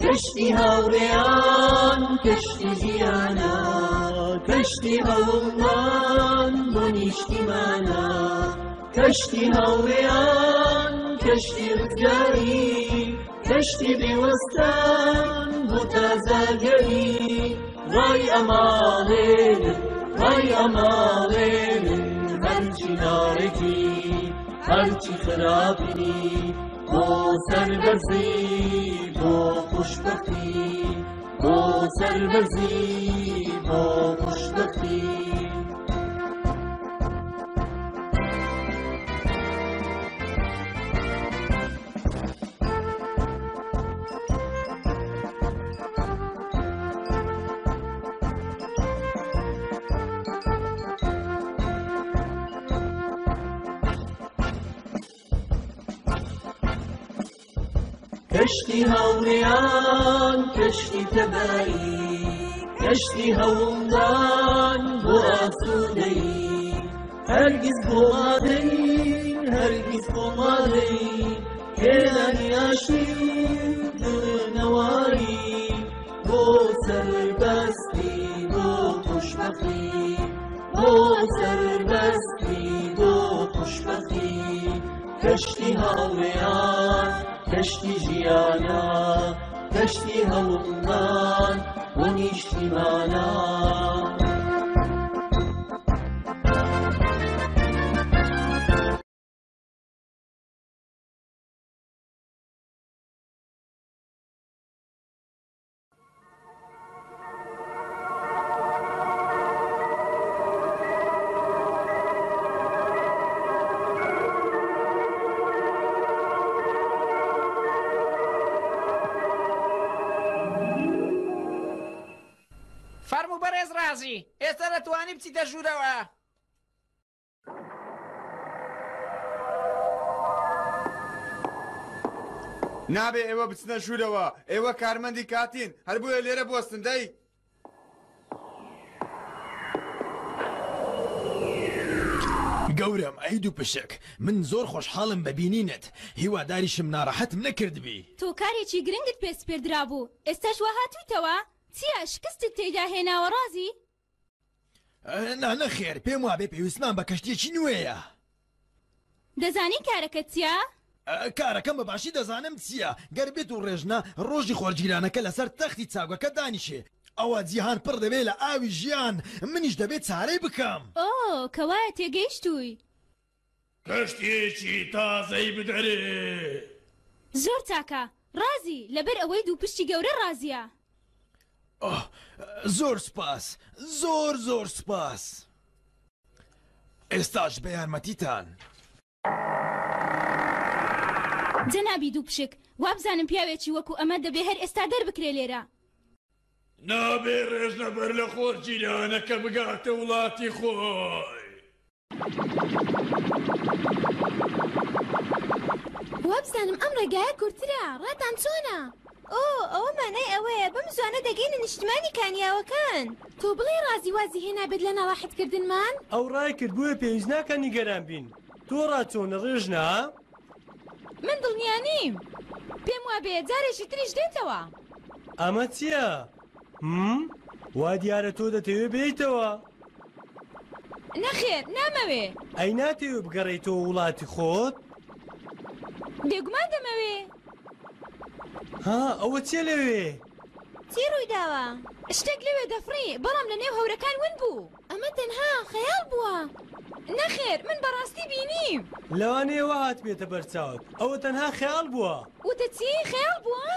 کەشتی هاوڕێیان کەشتی ژیانە کەشتی هەوڵمان بۆ نیشتیمانە کەشتی هاوڕێیان کەشتی ڕزگاری کەشتی بێوەستان بۆ تازاگەری ڕای ئەماڵێنن ڕای ئەماڵێنن هەرچی ناڕێکی هەرچی خراپی بۆ سەربەرزی بۆ خوشبەختی بۆ سەربەرزی بۆ خوشبەختی کەشتی هاوڕێیان کەشتی تەبایی کەشتی هەوڵدان بۆ ئاسوودەی هەرگیز بۆ مادەی هەرگیز بۆ مادەی هێنانی ئاشتی دڵنەواری بۆ سەربەستی بۆ خوشبەختی بۆ سەربەستی بۆ خوشبەختی کەشتی هاوڕێیان کەشتی ژیانە کەشتی هەوڵمان بۆ نیشتیمانە فەرموو بەڕێز ڕازی ئێستا دەتوانی بچیتە ژوورەوە نابێ ئێوە بچنە ژوورەوە ئێوە کارمەندی کاتین هەر بۆیە لێرە بوەستن دەی گەورم ئەی دوو پشک من زۆر خۆشحاڵم بەبینینت هیواداریشم ناڕەحەتم نەکردبی تۆ کارێکی گرنگت پێس پێدرا بوو ئێستاش وا هاتوویتەوە چییە شکستت تێیدا هێناوە ڕازی؟ نەخێر پێم وابێ پێویستمان بە کەشتێکی نوێیە دەزانی کارەکەت چییە؟ کارەکەم بەباشی دەزانم چییە گەر بێت و ڕێژنە ڕۆژی خۆرگیرانەکە لەسەر تەختی چاوگەکە دانیشێ ئەوە جیهان پڕ دەبێت لە ئاوی ژیان منیش دەبێت چارەی بکەم ئۆ کەوایە تێگەیشتووی کەشتێکی تازەی بدەرێ زۆر چاکە ڕازی لەبەر ئەوەی دوو پشتی گەورە ڕازیە زۆر سپاس زۆر زۆر سپاس ئێستاش بە یارمەتیتان جەنابی دوو پشک وابزانم پیاوێکی وەکو ئەمە دەبێ هەر ئێستا دەربکرێ لێرە نابێ ڕێژنە بەر لە خۆرگیرانەکە بگاتە وڵاتی خۆی وابزانم ئەم ڕێگایە کورترە ڕاتان چۆنە؟ ئەوە مانای ئەوەیە بەم زوانە دەگەینە نیشتمانی کانیاوەکان تۆ بڵێ ڕازی وازی هێنابێت لە ناڕاحەتکردنمان؟ ئەو ڕای کردبووە پێویست ناکە نیگەران بین تۆ ڕاچۆنە ڕێژنا؟ من دڵنیانیم پێم وابێ جارێکی تریش دێتەوە ئەمە چییە؟ وا دیارە تۆ دەتەوێ بێیتەوە؟ نەخێر نامەوێ ئەی ناتەوێ بگەڕێیتەوە وڵاتی خۆت؟ بێگومان دەمەوێ ها ئەوە چێ لەوێ؟ چی ڕوویداوە؟ شتێک لەوێ دەفڕی بەڵام لە نێو هەورەکان ون بوو ئەمە تەنها خەیاڵ بووە نەخێر من بەڕاستی بینیم لەوانەیەوە هات بێتە بەرچاوت ئەوە تەنها خەیاڵ بووە وتە چی خەیاڵ بووە؟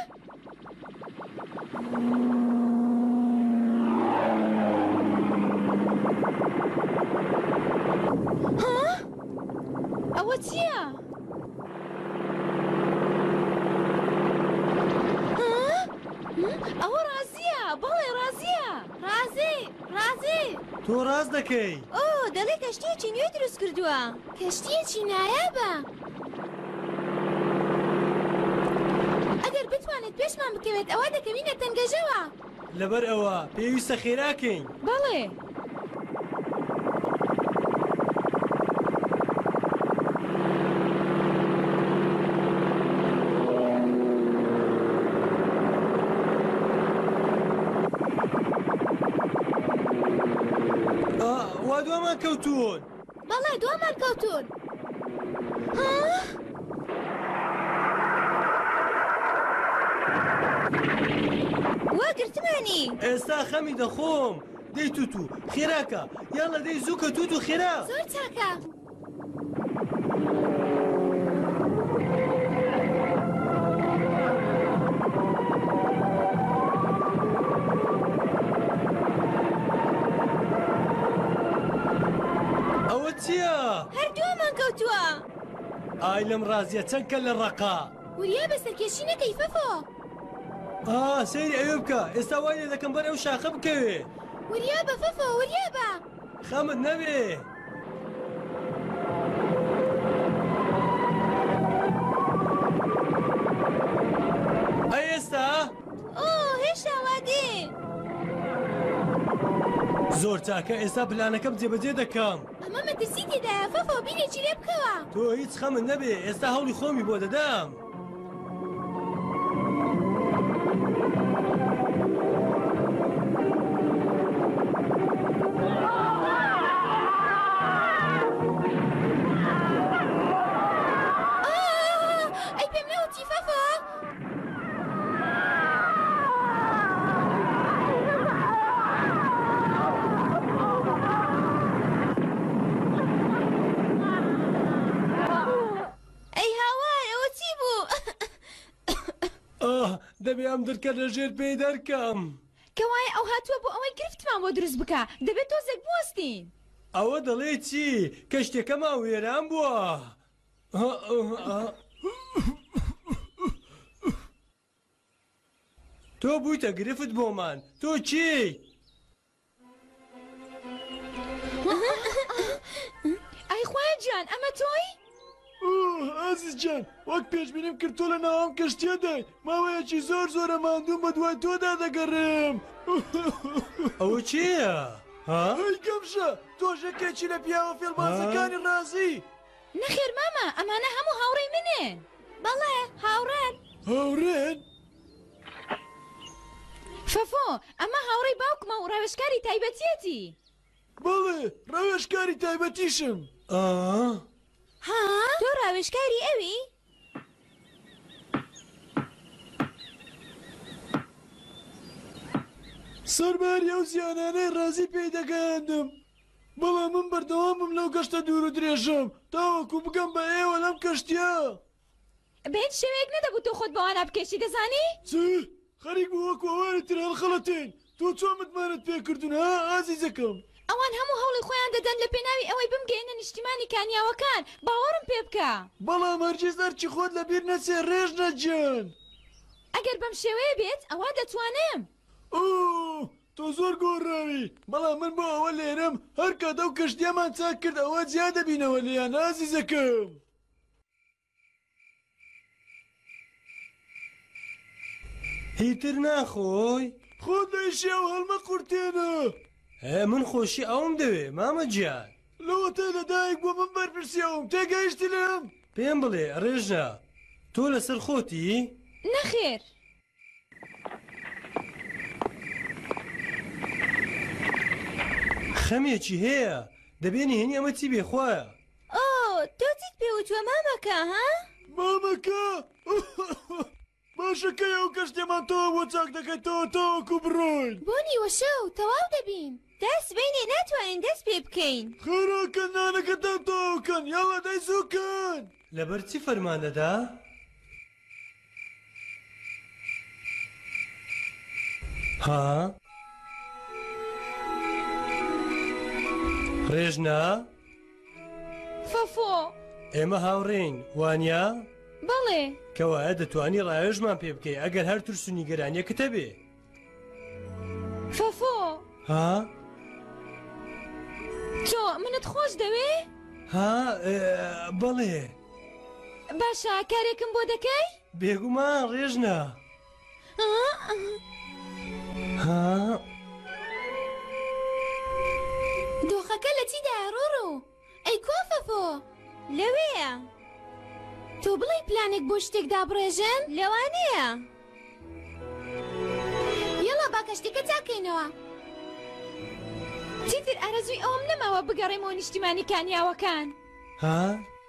ها؟ ئەوە چییە؟ ئەوە ڕازیە بەڵێ ڕازیە ڕازی تۆ ڕاز دەکەی دەڵێ کەشتیەکی نوێ دروست کردووە کەشتیەکی نایابە ئەگەر بتوانێت پێشمان بکەوێت ئەوە دەکەوینە تەنگەژەوە لەبەر ئەوە پێویستە خێراکەین بەڵێ کەوتون بەڵێ دووامان کەوتون وا گرتمانی ئێستا خەمی دەخۆم دەی تووتو خێراکە یاڵە دەی زووکە تووت و خێرا زۆر چاکە ئەوە چییە؟ هەردووەمان کەوتووە ئای لەم ڕازیە چەند کە لە ڕەقا وریا بەسەرکێشی نەکەی فەفۆ سەیری ئەوێ بکە ئێستا وای لێ دەکەم بەر ئەو شاخە بکەوێ وریا بە فەفۆ وریا بە خەمت نەبێ ئەی ئێستا هێشتا وا دێ زۆر چاکە ئێستا پلانەکەم جێبەجێ دەکەم ئەمە مەترسی تێدایە فەفۆ بیرێکی لێ بکەوە تۆ هیچ خەمت نەبێ ئێستا هەوڵی خۆمی بۆ دەدەم ئەی پێم نەوتی فەفۆ دەبێ ئەم دەرکە لە ژێر پێی دەرکەم کەوایە ئەو هاتووە بۆ ئەوەی گرفتمان بۆ دروست بکە دەبێت تۆزێک بوەستین ئەوە دەڵێ چی کە شتێکەما وێران بووە تۆ بوویتە گرفت بۆمان تۆ چی؟ ئەی خوای گیان ئەمە تۆی؟ ئازیز گیان وەک پێشبینیم کرد تۆ لە ناوام کەشتیە دەی ماوەیەکی زۆر زۆرە ماندوم بە دوای تۆدا دەگەڕێم ئەوە چییە؟ ئەی گەمشە تۆژەکێکی لە پیاوە فێڵبازەکانی ڕازی نەخێر مامە ئەمانە هەموو هاوڕێی منێن بەڵێ هاوڕێن هاوڕێن؟ فەفۆ ئەمە هاوڕێی باوکمە و ڕاوێژکاری تایبەتیەتی بەڵێ ڕاوێژکاری تایبەتیشم ها؟ تۆ ڕاوێژکاری ئەوی؟ سەرباری ئەو زیانانەی ڕازی پێی دەگەاندم بەڵام من بەردەوامم لەو گەشتە دوور و درێژم تاوەکو بگەم بە ئێوە لەم کەشتیە بێت شێوەیەک نەدەبوو تۆ خۆت بەوانە بکەشی دەزانی؟ چ؟ خەریک بوو وەکو ئەوانی تر هەڵخەڵەتین تۆ چۆن متمانت پێکردون ها ئازیزەکەم ئەوان هەموو هەوڵی خۆیان دەدەن لە پێناوی ئەوەی بمگەێنە نیشتیمانی کانیاوەکان باوەڕم پێ بکە بەڵام هەرگیز هەرچی خۆت لەبیر نەچێ ڕێژ نەجیان ئەگەر بەم شێوەیە بێت ئەوە دەتوانم تۆ زۆر گۆڕاوی بەڵام من بۆ ئەوە لێرەم هەر کاتە و کەشتیامان چاک کرد ئەوە جیا دەبینەوە لێیان ئازیزەکەم هیتر ناخۆی خۆت لە ئیشیا و هەڵمە قورتێنە من خۆشی ئەوم دەوێ مامە گیان لەوە تێ لەدایک بۆ من بەرپرسیەوەم تێگەیشتی لێم پێم بڵێ ڕێژە تۆ لەسەر خۆتی؟ نەخێر خەمێکی هەیە دەبێنی هێنی ئەمە چی بێخوایە تۆ چیت پێوتوە مامەکە ها؟ مامەکە باشەکە ئەو کەشتێمان تۆ بۆ چاک دەکەیتەوە تاوەکو بڕۆین بۆ نیوە شەو تەواو دەبین دەست بینێ ناتوانین دەست پێ بکەین خێراکە نانەکەتان تاوکەن یاڵە دەی زووکەن لەبەر چی فەرمانەدا؟ ها؟ ڕێژنا؟ فەفۆ ئێمە هاوڕێین وانیا؟ بەڵێ کەوایە دەتوانی ڕایێژمان پێ بکەی ئەگەر هەر ترسونی گەرانیەکەتە بێ فەفۆ ها؟ تۆ منت خۆش دەوێ؟ ها بەڵێ باشە کارێکم بۆ دەکەی؟ بێگومان ڕێژنا ها؟ دۆخەکە لە چیدایە ڕۆڕۆ؟ ئەی کوا فەفۆ؟ لەوەیە تۆ بڵێ پلانێک بۆ شتێک دابڕێژن؟ لەوانەیە یەڵا با کەشتێکە چاکەینەوە چیتر ئارەزووی ئەوم نەماوە بگەڕێمەوە نیشتیمانی کانیاوەکان. ها؟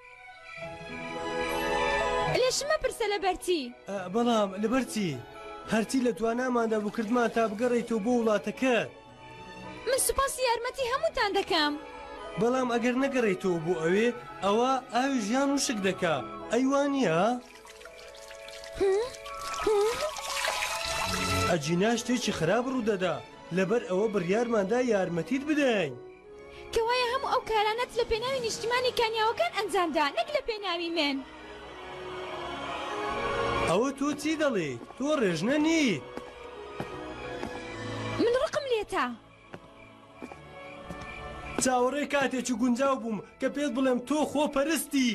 لێشمە پرسە لە بەرچی؟ بەڵام لەبەرچی هەرچی لە تواناماندا بوو کردمان تا بگەڕێیتەوە بۆ وڵاتەکە. من سوپاسی یارمەتی هەمووتان دەکەم. بەڵام ئەگەر نەگەڕێیتەوە بۆ ئەوێ ئەوە ئاوی ژیان و شک دەکا. ئەیوانە؟ ئەجینا شتێکی خراپ ڕوودەدا لەبەر ئەوە بڕیارماندا یارمەتیت بدەین. کەوایە هەموو ئەو کارانەت لە پێناوی نیشتیمانی کانیاوەکان ئەنجامدا نەک لە پێناوی من. ئەوە تۆ چی دەڵێیت؟ تۆ ڕێژنە نیت. من ڕقم لێتە. چاوەڕێ کاتێکی گونجاو بووم کە پێت بڵێم تۆ خۆپەرستی.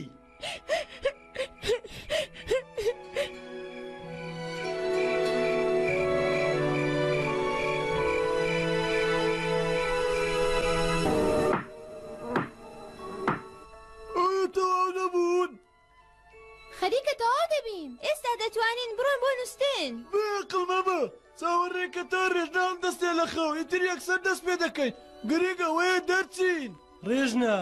خەریکە تەواو دەبین. ئێستا دەتوانین بڕۆین بۆ نووسین. بەقڵ مەبە چاوەڕێکە تا ڕێژنان دەستێ لە خەو ئیتر یەکسەر دەست پێ دەکەین. گرێگە وەیە دەرچین. ڕێژنە.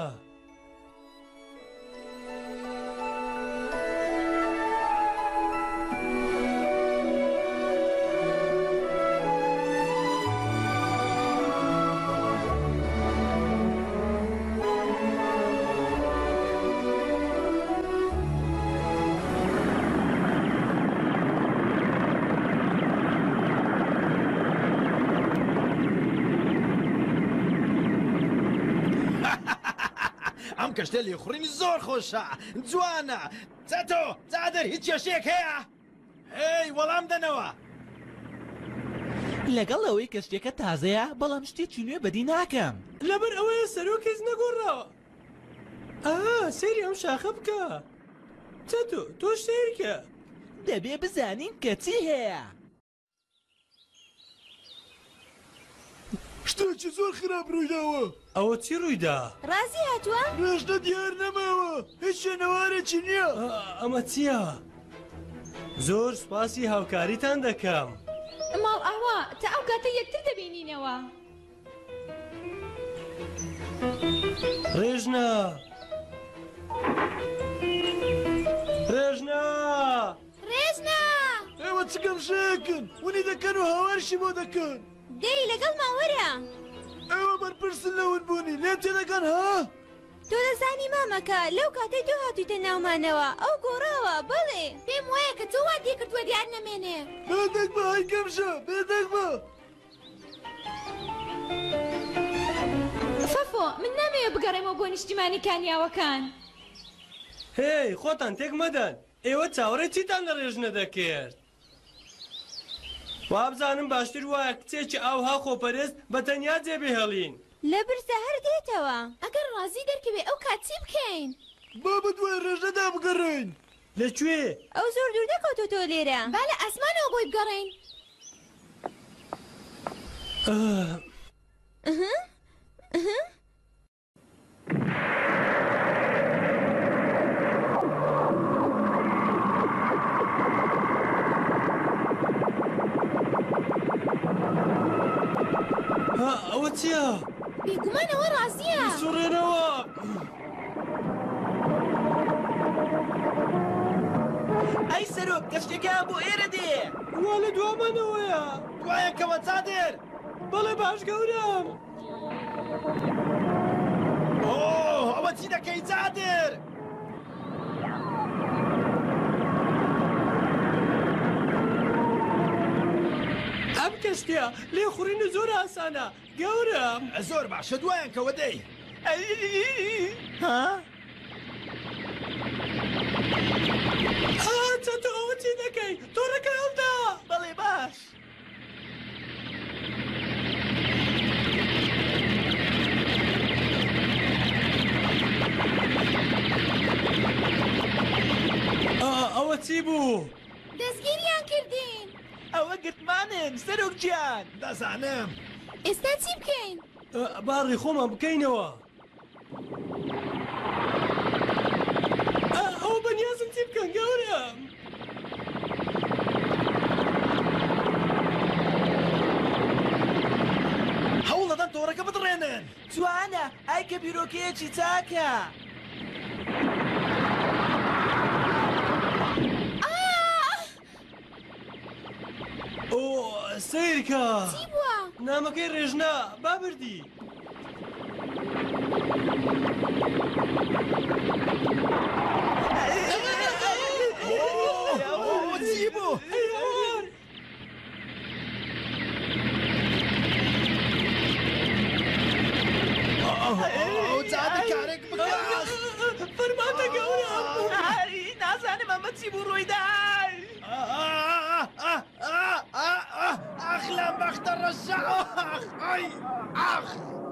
ئەم کەشتە لێخوڕینی زۆر خۆشە جوانە چەتۆ جادر هیچ کێشەیەک هەیە؟ هی وەڵام دەنەوە. لەگەڵ ئەوەی کەشتێکە تازەیە بەڵام شتێکی نوێ بەدی ناکەم. لەبەر ئەوەیە سەرۆکەیز نەگۆڕاوە. سەیری ئەم شاخە بکە. چەتۆ تۆ سیرکە. دەبێ بزانین کە چی هەیە. شتێکی زۆر خراپ ڕوویداوە. ئەوە چی ڕوویدا؟ ڕازی هاتووە؟ ڕێژنە دیار نەماوە هیچ شوێنەوارێکی نییە. ئەمە چییە؟ زۆر سوپاسی هاوکاریتان دەکەم. ماڵ ئاوا تا ئەو کاتە یەکتر دەبینینەوە. ڕێژنە! ڕێژنە! ڕێژنە! ئێوە چگەم شەیەکن ونی دەکەن و هاوارشی بۆ دەکەن. دەی لەگەڵ ماوەرە. ئێوە بەرپرسن لەون بوونی لێ تێدەگەن ها؟ تۆ دەزانی مامەکە لەو کاتەی تۆ هاتوویتە ناومانەوە ئەو گۆڕاوە بڵێ پێم وایە کە تۆ وا دێکردووە دیار نەمێنێ. بێدەک بە هەیکەمشە بێدەک بە. فەفۆ من نامەوێت بگەڕێمەوە بۆ نیشتیمانی کانیاوەکان. هی خۆتان تێک مەدەن ئێوە چاوەڕێ چیتان لە ڕێژنە دەکرد؟ وابزانم باشتر وایە کچێکی ئاوها خۆپەرست بە تەنیا جێبێ هەڵین. لە برسە هەر دێتەوە. ئەگەر ڕازی دەرکەوێ ئەو کات چی بکەین؟ با بەدوای ڕێژنەدا بگەڕێین. لەکوێ؟ ئەو زۆر دوور دەکەوتۆ تۆ لێرە. با لە ئاسمانەوە بۆی بگەڕێین. ئەوە چییە؟ بێگومانەوە ڕازیە. سوڕێنەوە. ئەی سەرۆک کەشتێکە بۆ ئێرە دێ. وا لە دوامانەوەیە. دوایەکەوە چادر. بەڵێ باش گەورم. ئەوە چی دەکەی چادر؟ ئەم کەشتەیە لێخوڕینە زۆر ئاسانە گەورم. زۆر باشە دوایەکەوە دەی. ها؟ چەتۆ ئەوە چی دەکەی؟ تۆڕەکە هەڵدا. بەڵێ باش. ئەوە چی بوو؟ دەستگیریان کردین. ئەوە گرتمانن سەرۆک گیان. دەزانم. ئێستا چی بکەین؟ باڕی خۆمان بکەینەوە. ئەوە بەنیازم چی بکەن گەورم؟ هەوڵ دەدەن تۆڕەکە بدڕێنن. کە بیرۆکەیەکی چاکە. ئۆ سیرکە چی بووە؟ نامەکەی ڕێژنا با بردی. چی بوو؟ جادە کارێک بکە. فەرمانتە گەورە. نازانم ئەمە چی بوو ڕوویدای. ئاخ لەم بەختە ڕەشە ئای ئاخ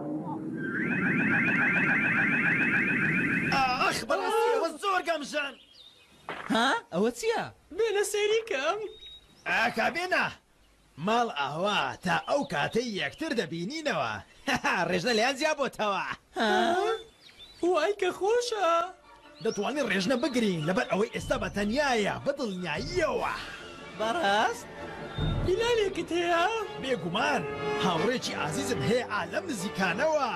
ئاخ بەڕاستی ئەوە زۆر گەمژان. ها ئەوە چییە؟ بێنە سەیریکەم. کابێنە ماڵ ئاوا تا ئەو کاتەی یەکتر دەبینینەوە. ڕێژنە لەیان زیا بۆتەوە. وای کە خۆشە. دەتوانین ڕێژنە بگرین لەبەر ئەوەی ئێستا بە تەنایە بەدڵنیاییەوە. بەڕاست؟ هیلالێکت هەیە؟ بێگومان هاوڕێکی ئازیزم هەیە ئالەم نزیکانەوە.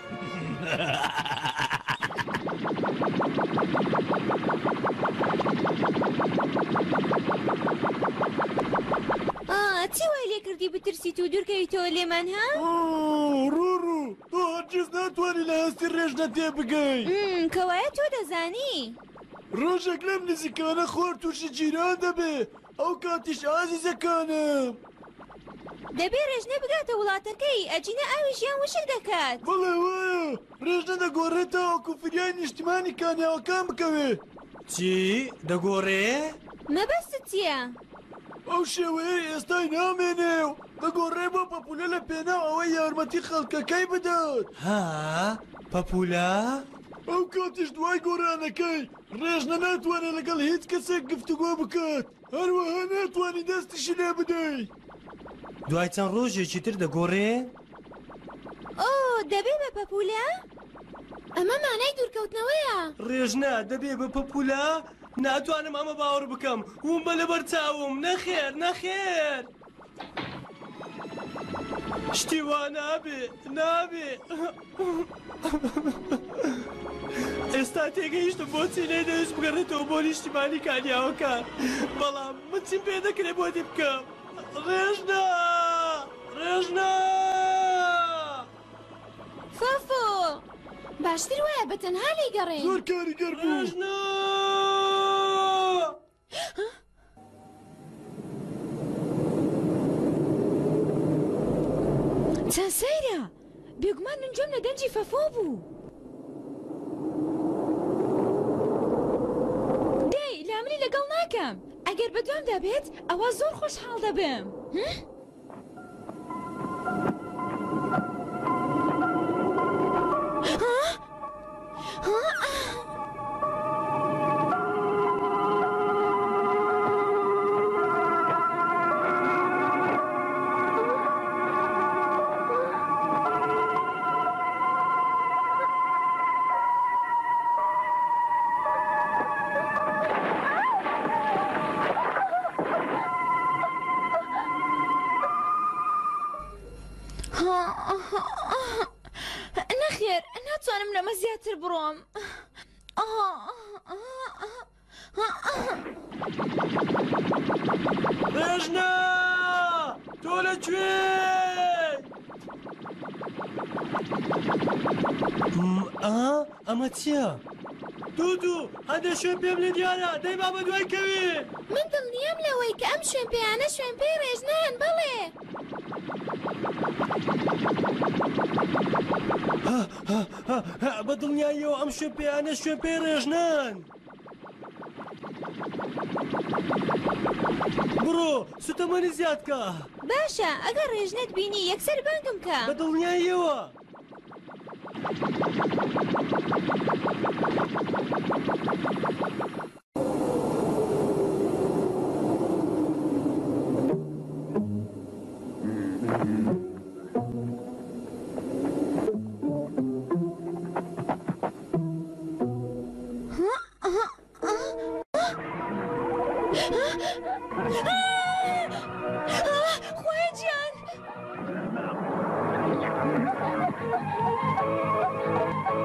چی وای لێ کردی بترسیت و دوورکەویتەوە لێمان ها؟ ڕوڕوو تۆ هەرگیز ناتوانانی لە هەستی ڕێژنە تێ بگەیت. کەوایە تۆ دەزانی؟ ڕۆژێک لەم نزیکانە خۆر تووشی جیران دەبێ ئەو کاتیش ئازیزەکانم. دەبێ ڕێژنە بگاتە وڵاتەکەی ئەجینە ئاوی ژیان وشک دەکات. بەڵێ وایە ڕێژنە دەگۆڕێتەوە وەکو فریای نیشتیمانی کانیاوەکان بکەوێ. چی دەگۆڕێ؟ مەبەستت چییە؟ ئەو شێوەیە ئێستای نامێنێ و دەگۆڕێ بۆ پەپولە لە پێناو ئەوەی یارمەتی خەڵکەکەی بدات. ها پەپولە؟ ئەو کاتیش دوای گۆڕانەکەی ڕێژنە ناتوانێت لەگەڵ هیچ کەسێک گفتوگۆ بکات هەروەها ناتوانی دەستیشی لێ بدەیت. دوای چەند ڕۆژێکی تر دەگۆڕێ؟ ئۆ دەبێ بە پەپولە؟ ئەمە مانای دوورکەوتنەوەیە. ڕێژنە دەبێ بە پەپولە؟ ناتوانم ئەمە باوەڕ بکەم وم بە لەبەر چاوم نەخێر نەخێر. شتی وا نابێ نابێ. ئێستا تێگەیشتم بۆچی نەیدەویست بگەڕێتەوە بۆ نیشتیمانی کانیاوەکان بەڵام من چیم پێ دەکرێت بۆ دی بکەم. ڕێژنە ڕێژنە فۆفۆ باشتر وایە بە تەنها لێگەڕێن. زۆر کاریگەر بوو. ڕێژنە چەند سەیرە بێگومان من جۆم لە دەنجی فەفۆ بوو. دەی لامنی لەگەڵ ناکەم ئەگەر بەدوامدا بێت ئەوە زۆر خۆشحاڵ دەبم. نەخێر ناتوانم لەمە زیاتر بڕۆم. ڕێژنە تۆ لەکوێ؟ ئەمە چییە؟ دوودوو هەندێک شوێن پێم لێ دیارە دەی با بە دوای کەوێ. من دڵنیام لەوەی کە ئەم شوێن پێیانە شوێن پێی ڕێژنان. بەڵێ بە دڵنیاییەوە ئەم شوێن پێیانە شوێن پێی ڕێژنان. بڕۆ سوتەمەنی زیاد کە. باشە ئەگەر ڕێژنەت بینی یەکسەر بانگم کە. بە دڵنیاییەوە. خۆیان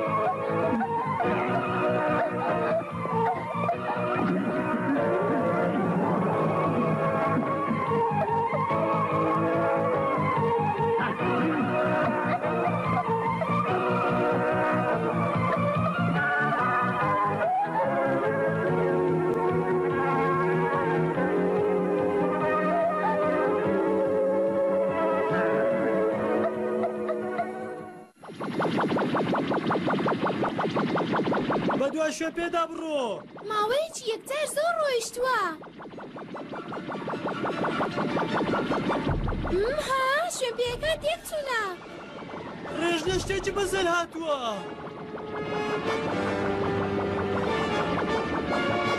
دوای شوێن پێدا بڕۆ. ماوەیەکی یەکجار زۆر ڕۆیشتووە. ها شوێن پێەکە تێکچوونە. ڕێژنە شتێکی بەزەل هاتووە.